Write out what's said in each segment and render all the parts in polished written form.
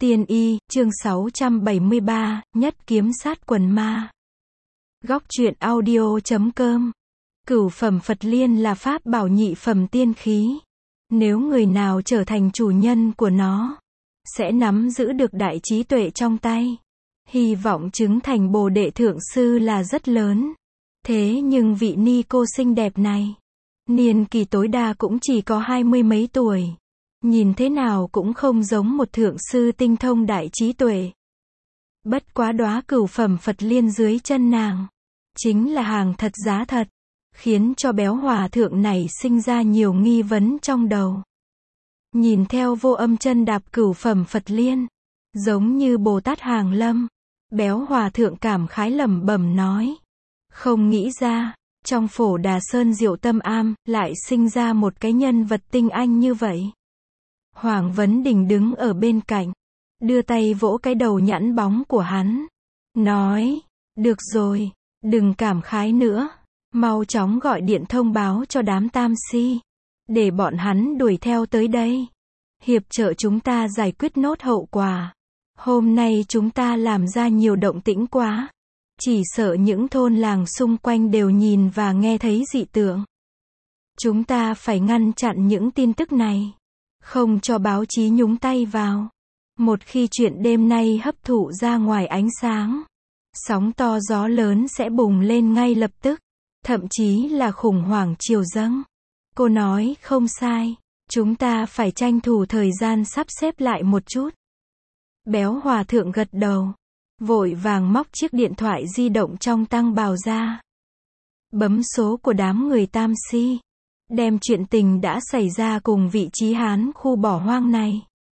Tiên y, chương 673, nhất kiếm sát quần ma. Góc truyện audio.com. Cửu phẩm Phật Liên là pháp bảo nhị phẩm tiên khí. Nếu người nào trở thành chủ nhân của nó, sẽ nắm giữ được đại trí tuệ trong tay. Hy vọng chứng thành Bồ Đệ Thượng Sư là rất lớn. Thế nhưng vị ni cô xinh đẹp này, niên kỳ tối đa cũng chỉ có 20 mấy tuổi. Nhìn thế nào cũng không giống một thượng sư tinh thông đại trí tuệ. Bất quá đóa cửu phẩm Phật Liên dưới chân nàng, chính là hàng thật giá thật, khiến cho béo hòa thượng này sinh ra nhiều nghi vấn trong đầu. Nhìn theo Vô Âm chân đạp cửu phẩm Phật Liên, giống như Bồ Tát hàng lâm, béo hòa thượng cảm khái lẩm bẩm nói. Không nghĩ ra, trong Phổ Đà Sơn Diệu Tâm Am, lại sinh ra một cái nhân vật tinh anh như vậy. Hoàng Vấn Đình đứng ở bên cạnh, đưa tay vỗ cái đầu nhẵn bóng của hắn, nói, được rồi, đừng cảm khái nữa, mau chóng gọi điện thông báo cho đám tam si, để bọn hắn đuổi theo tới đây, hiệp trợ chúng ta giải quyết nốt hậu quả. Hôm nay chúng ta làm ra nhiều động tĩnh quá, chỉ sợ những thôn làng xung quanh đều nhìn và nghe thấy dị tượng. Chúng ta phải ngăn chặn những tin tức này, không cho báo chí nhúng tay vào. Một khi chuyện đêm nay hấp thụ ra ngoài ánh sáng, sóng to gió lớn sẽ bùng lên ngay lập tức, thậm chí là khủng hoảng triều dâng. Cô nói không sai, chúng ta phải tranh thủ thời gian sắp xếp lại một chút. Béo hòa thượng gật đầu, vội vàng móc chiếc điện thoại di động trong tăng bào ra, bấm số của đám người tam si, đem chuyện tình đã xảy ra cùng vị trí Hán khu bỏ hoang này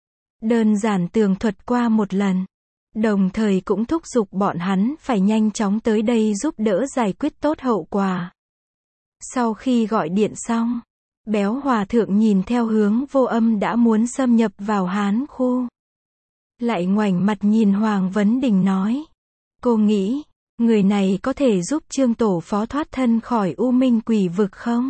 đơn giản tường thuật qua một lần, đồng thời cũng thúc giục bọn hắn phải nhanh chóng tới đây giúp đỡ giải quyết tốt hậu quả. Sau khi gọi điện xong, béo hòa thượng nhìn theo hướng Vô Âm đã muốn xâm nhập vào Hán khu, lại ngoảnh mặt nhìn Hoàng Vấn Đình nói, cô nghĩ, người này có thể giúp Trương Tổ Phó thoát thân khỏi U Minh Quỷ Vực không?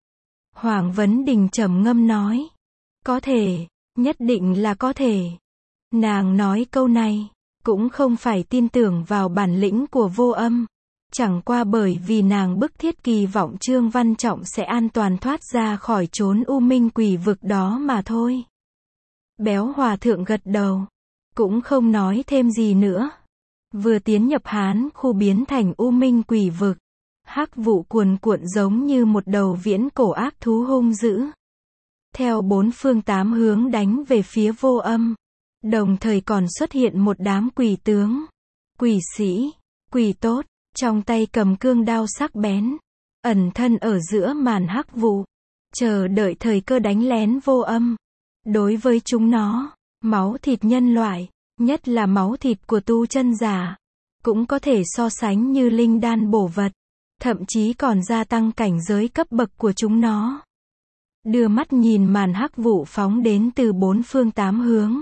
Hoàng Vấn Đình trầm ngâm nói, có thể, nhất định là có thể. Nàng nói câu này, cũng không phải tin tưởng vào bản lĩnh của Vô Âm, chẳng qua bởi vì nàng bức thiết kỳ vọng Trương Văn Trọng sẽ an toàn thoát ra khỏi chốn U Minh Quỷ Vực đó mà thôi. Béo hòa thượng gật đầu, cũng không nói thêm gì nữa. Vừa tiến nhập Hán khu biến thành U Minh Quỷ Vực, hắc vụ cuồn cuộn giống như một đầu viễn cổ ác thú hung dữ, theo bốn phương tám hướng đánh về phía Vô Âm, đồng thời còn xuất hiện một đám quỷ tướng, quỷ sĩ, quỷ tốt, trong tay cầm cương đao sắc bén, ẩn thân ở giữa màn hắc vụ, chờ đợi thời cơ đánh lén Vô Âm. Đối với chúng nó, máu thịt nhân loại, nhất là máu thịt của tu chân giả, cũng có thể so sánh như linh đan bổ vật, thậm chí còn gia tăng cảnh giới cấp bậc của chúng nó. Đưa mắt nhìn màn hắc vụ phóng đến từ bốn phương tám hướng,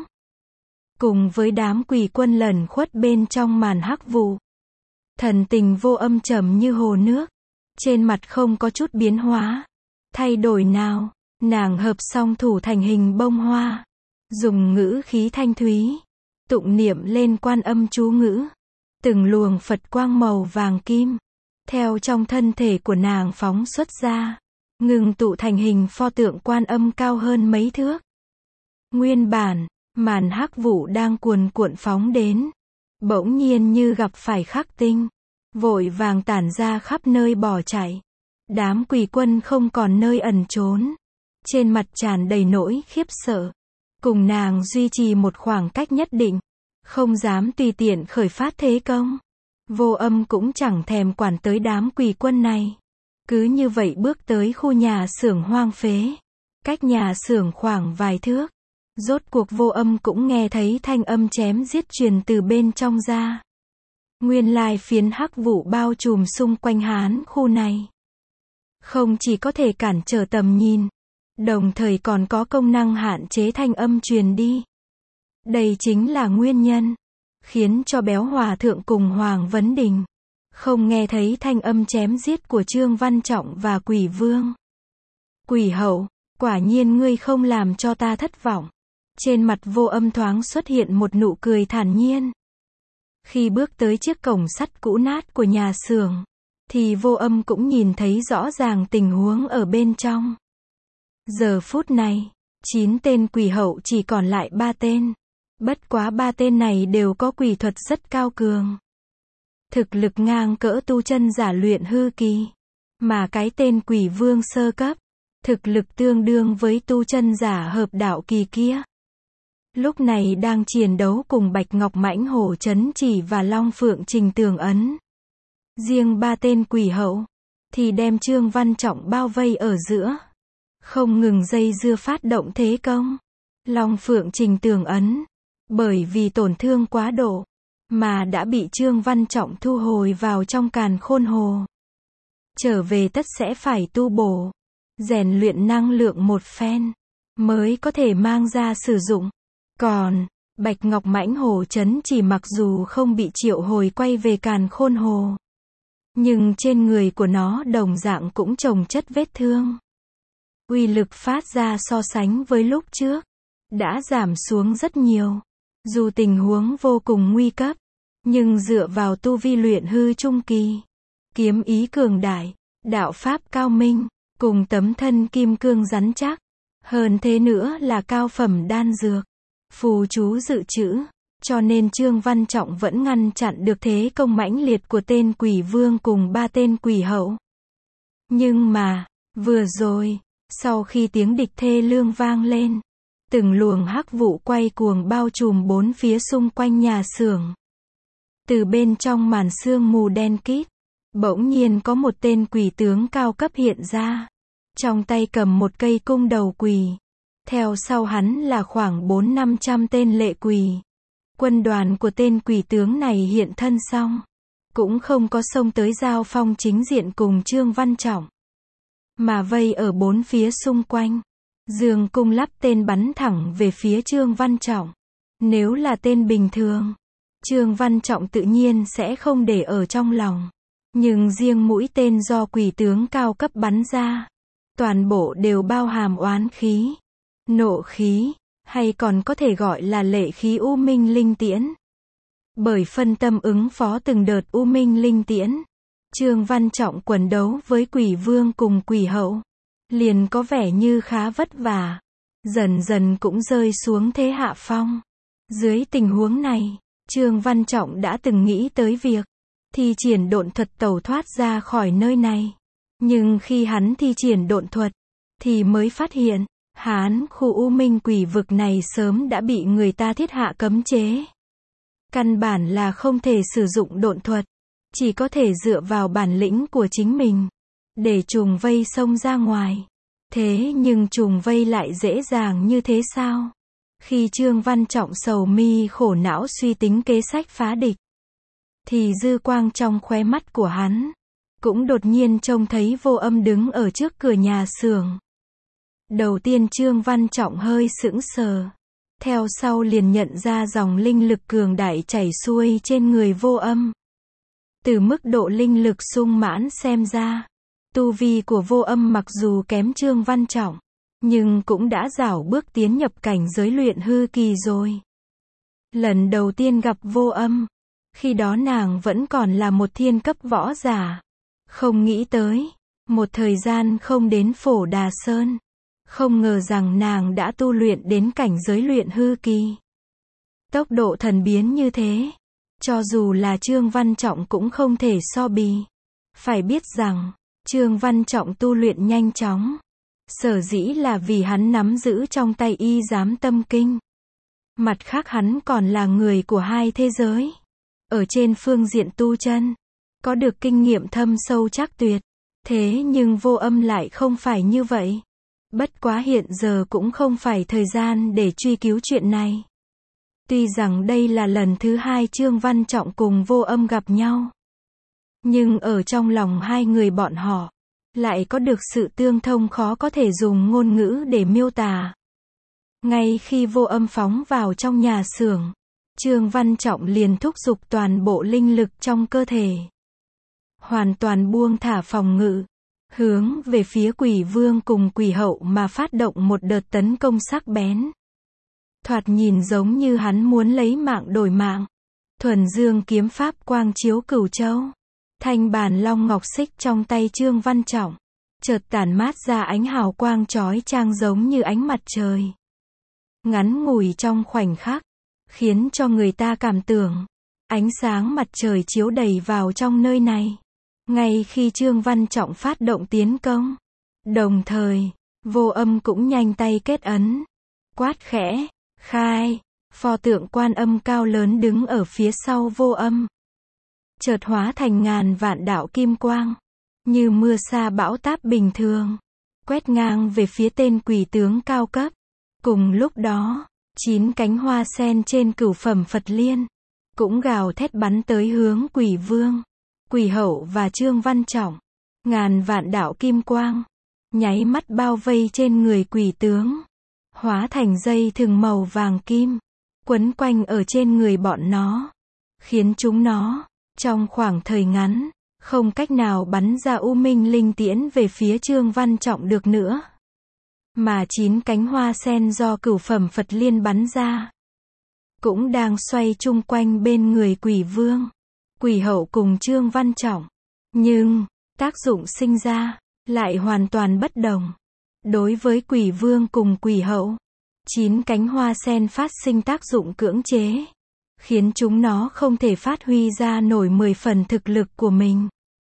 cùng với đám quỷ quân lẩn khuất bên trong màn hắc vụ, thần tình Vô Âm trầm như hồ nước, trên mặt không có chút biến hóa, thay đổi nào. Nàng hợp song thủ thành hình bông hoa, dùng ngữ khí thanh thúy, tụng niệm lên Quan Âm chú ngữ, từng luồng Phật quang màu vàng kim, theo trong thân thể của nàng phóng xuất ra, ngừng tụ thành hình pho tượng Quan Âm cao hơn mấy thước. Nguyên bản, màn hắc vụ đang cuồn cuộn phóng đến, bỗng nhiên như gặp phải khắc tinh, vội vàng tản ra khắp nơi bỏ chạy. Đám quỷ quân không còn nơi ẩn trốn, trên mặt tràn đầy nỗi khiếp sợ, cùng nàng duy trì một khoảng cách nhất định, không dám tùy tiện khởi phát thế công. Vô Âm cũng chẳng thèm quản tới đám quỷ quân này, cứ như vậy bước tới khu nhà xưởng hoang phế, cách nhà xưởng khoảng vài thước. Rốt cuộc Vô Âm cũng nghe thấy thanh âm chém giết truyền từ bên trong ra. Nguyên lai phiến hắc vụ bao trùm xung quanh Hán khu này, không chỉ có thể cản trở tầm nhìn, đồng thời còn có công năng hạn chế thanh âm truyền đi. Đây chính là nguyên nhân khiến cho béo hòa thượng cùng Hoàng Vấn Đình không nghe thấy thanh âm chém giết của Trương Văn Trọng và Quỷ Vương. Quỷ hậu, quả nhiên ngươi không làm cho ta thất vọng. Trên mặt Vô Âm thoáng xuất hiện một nụ cười thản nhiên. Khi bước tới chiếc cổng sắt cũ nát của nhà xưởng, thì Vô Âm cũng nhìn thấy rõ ràng tình huống ở bên trong. Giờ phút này, 9 tên quỷ hậu chỉ còn lại 3 tên. Bất quá 3 tên này đều có quỷ thuật rất cao cường. Thực lực ngang cỡ tu chân giả luyện hư kỳ. Mà cái tên quỷ vương sơ cấp, thực lực tương đương với tu chân giả hợp đạo kỳ kia. Lúc này đang chiến đấu cùng Bạch Ngọc Mãnh Hổ Chấn Chỉ và Long Phượng Trình Tường Ấn. Riêng 3 tên quỷ hậu, thì đem Trương Văn Trọng bao vây ở giữa. Không ngừng dây dưa phát động thế công. Long Phượng Trình Tường Ấn, bởi vì tổn thương quá độ, mà đã bị Trương Văn Trọng thu hồi vào trong càn khôn hồ. Trở về tất sẽ phải tu bổ, rèn luyện năng lượng một phen, mới có thể mang ra sử dụng. Còn, Bạch Ngọc Mãnh Hổ Chấn Chỉ mặc dù không bị triệu hồi quay về càn khôn hồ, nhưng trên người của nó đồng dạng cũng chồng chất vết thương. Uy lực phát ra so sánh với lúc trước, đã giảm xuống rất nhiều. Dù tình huống vô cùng nguy cấp, nhưng dựa vào tu vi luyện hư trung kỳ, kiếm ý cường đại, đạo pháp cao minh, cùng tấm thân kim cương rắn chắc, hơn thế nữa là cao phẩm đan dược, phù chú dự trữ, cho nên Trương Văn Trọng vẫn ngăn chặn được thế công mãnh liệt của tên quỷ vương cùng 3 tên quỷ hậu. Nhưng mà, vừa rồi, sau khi tiếng địch thê lương vang lên, từng luồng hắc vụ quay cuồng bao trùm bốn phía xung quanh nhà xưởng. Từ bên trong màn sương mù đen kịt, bỗng nhiên có một tên quỷ tướng cao cấp hiện ra. Trong tay cầm một cây cung đầu quỷ. Theo sau hắn là khoảng 400-500 tên lệ quỷ. Quân đoàn của tên quỷ tướng này hiện thân xong, cũng không có xông tới giao phong chính diện cùng Trương Văn Trọng, mà vây ở bốn phía xung quanh. Dương cung lắp tên bắn thẳng về phía Trương Văn Trọng. Nếu là tên bình thường, Trương Văn Trọng tự nhiên sẽ không để ở trong lòng. Nhưng riêng mũi tên do quỷ tướng cao cấp bắn ra, toàn bộ đều bao hàm oán khí, nộ khí, hay còn có thể gọi là lệ khí u minh linh tiễn. Bởi phân tâm ứng phó từng đợt u minh linh tiễn, Trương Văn Trọng quần đấu với quỷ vương cùng quỷ hậu, liền có vẻ như khá vất vả, dần dần cũng rơi xuống thế hạ phong. Dưới tình huống này, Trương Văn Trọng đã từng nghĩ tới việc thi triển độn thuật tẩu thoát ra khỏi nơi này. Nhưng khi hắn thi triển độn thuật, thì mới phát hiện, khu u minh quỷ vực này sớm đã bị người ta thiết hạ cấm chế. Căn bản là không thể sử dụng độn thuật, chỉ có thể dựa vào bản lĩnh của chính mình, để trùng vây xông ra ngoài. Thế nhưng trùng vây lại dễ dàng như thế sao? Khi Trương Văn Trọng sầu mi khổ não suy tính kế sách phá địch, thì dư quang trong khóe mắt của hắn, cũng đột nhiên trông thấy Vô Âm đứng ở trước cửa nhà xưởng. Đầu tiên Trương Văn Trọng hơi sững sờ, theo sau liền nhận ra dòng linh lực cường đại chảy xuôi trên người Vô Âm. Từ mức độ linh lực sung mãn xem ra, tu vi của Vô Âm mặc dù kém Trương Văn Trọng, nhưng cũng đã rảo bước tiến nhập cảnh giới luyện hư kỳ rồi. Lần đầu tiên gặp Vô Âm, khi đó nàng vẫn còn là một thiên cấp võ giả. Không nghĩ tới, một thời gian không đến Phổ Đà Sơn, không ngờ rằng nàng đã tu luyện đến cảnh giới luyện hư kỳ. Tốc độ thần biến như thế, cho dù là Trương Văn Trọng cũng không thể so bì. Phải biết rằng, Trương Văn Trọng tu luyện nhanh chóng, sở dĩ là vì hắn nắm giữ trong tay y giám tâm kinh. Mặt khác hắn còn là người của hai thế giới. Ở trên phương diện tu chân, có được kinh nghiệm thâm sâu chắc tuyệt. Thế nhưng Vô Âm lại không phải như vậy. Bất quá hiện giờ cũng không phải thời gian để truy cứu chuyện này. Tuy rằng đây là lần thứ hai Trương Văn Trọng cùng Vô Âm gặp nhau, nhưng ở trong lòng hai người bọn họ, lại có được sự tương thông khó có thể dùng ngôn ngữ để miêu tả. Ngay khi Vô Âm phóng vào trong nhà xưởng, Trương Văn Trọng liền thúc giục toàn bộ linh lực trong cơ thể, hoàn toàn buông thả phòng ngự, hướng về phía quỷ vương cùng quỷ hậu mà phát động một đợt tấn công sắc bén. thoạt nhìn giống như hắn muốn lấy mạng đổi mạng. Thuần dương kiếm pháp quang chiếu cửu châu. Thanh bàn long ngọc xích trong tay Trương Văn Trọng, chợt tản mát ra ánh hào quang chói chang giống như ánh mặt trời. Ngắn ngủi trong khoảnh khắc, khiến cho người ta cảm tưởng, ánh sáng mặt trời chiếu đầy vào trong nơi này. Ngay khi Trương Văn Trọng phát động tiến công, đồng thời, Vô Âm cũng nhanh tay kết ấn. Quát khẽ, khai, pho tượng Quan Âm cao lớn đứng ở phía sau Vô Âm. Chợt hóa thành ngàn vạn đạo kim quang, như mưa sa bão táp bình thường, quét ngang về phía tên quỷ tướng cao cấp. Cùng lúc đó, 9 cánh hoa sen trên cửu phẩm Phật Liên cũng gào thét bắn tới hướng Quỷ Vương, Quỷ Hậu và Trương Văn Trọng. Ngàn vạn đạo kim quang nháy mắt bao vây trên người quỷ tướng, hóa thành dây thừng màu vàng kim, quấn quanh ở trên người bọn nó, khiến chúng nó, trong khoảng thời ngắn, không cách nào bắn ra u minh linh tiễn về phía Trương Văn Trọng được nữa. Mà 9 cánh hoa sen do cửu phẩm Phật Liên bắn ra, cũng đang xoay chung quanh bên người Quỷ Vương, Quỷ Hậu cùng Trương Văn Trọng. Nhưng, tác dụng sinh ra, lại hoàn toàn bất đồng. Đối với Quỷ Vương cùng Quỷ Hậu, 9 cánh hoa sen phát sinh tác dụng cưỡng chế, khiến chúng nó không thể phát huy ra nổi 10 phần thực lực của mình.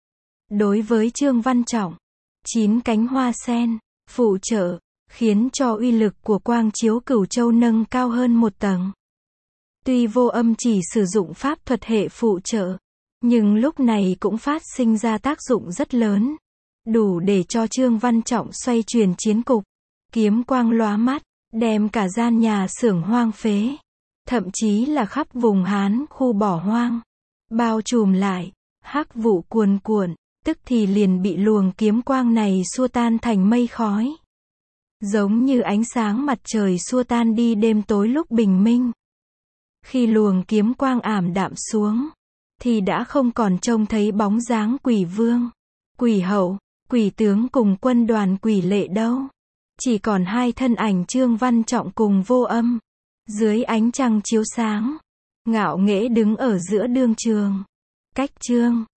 Đối với Trương Văn Trọng, 9 cánh hoa sen phụ trợ, khiến cho uy lực của quang chiếu cửu châu nâng cao hơn một tầng. Tuy Vô Âm chỉ sử dụng pháp thuật hệ phụ trợ, nhưng lúc này cũng phát sinh ra tác dụng rất lớn, đủ để cho Trương Văn Trọng xoay chuyển chiến cục. Kiếm quang lóa mắt, đem cả gian nhà xưởng hoang phế, thậm chí là khắp vùng Hán khu bỏ hoang, bao trùm lại. Hắc vụ cuồn cuộn, tức thì liền bị luồng kiếm quang này xua tan thành mây khói. Giống như ánh sáng mặt trời xua tan đi đêm tối lúc bình minh. Khi luồng kiếm quang ảm đạm xuống, thì đã không còn trông thấy bóng dáng Quỷ Vương, Quỷ Hậu, Quỷ Tướng cùng quân đoàn Quỷ Lệ đâu. Chỉ còn hai thân ảnh Trương Văn Trọng cùng Vô Âm, dưới ánh trăng chiếu sáng, ngạo nghễ đứng ở giữa đương trường. Cách Trương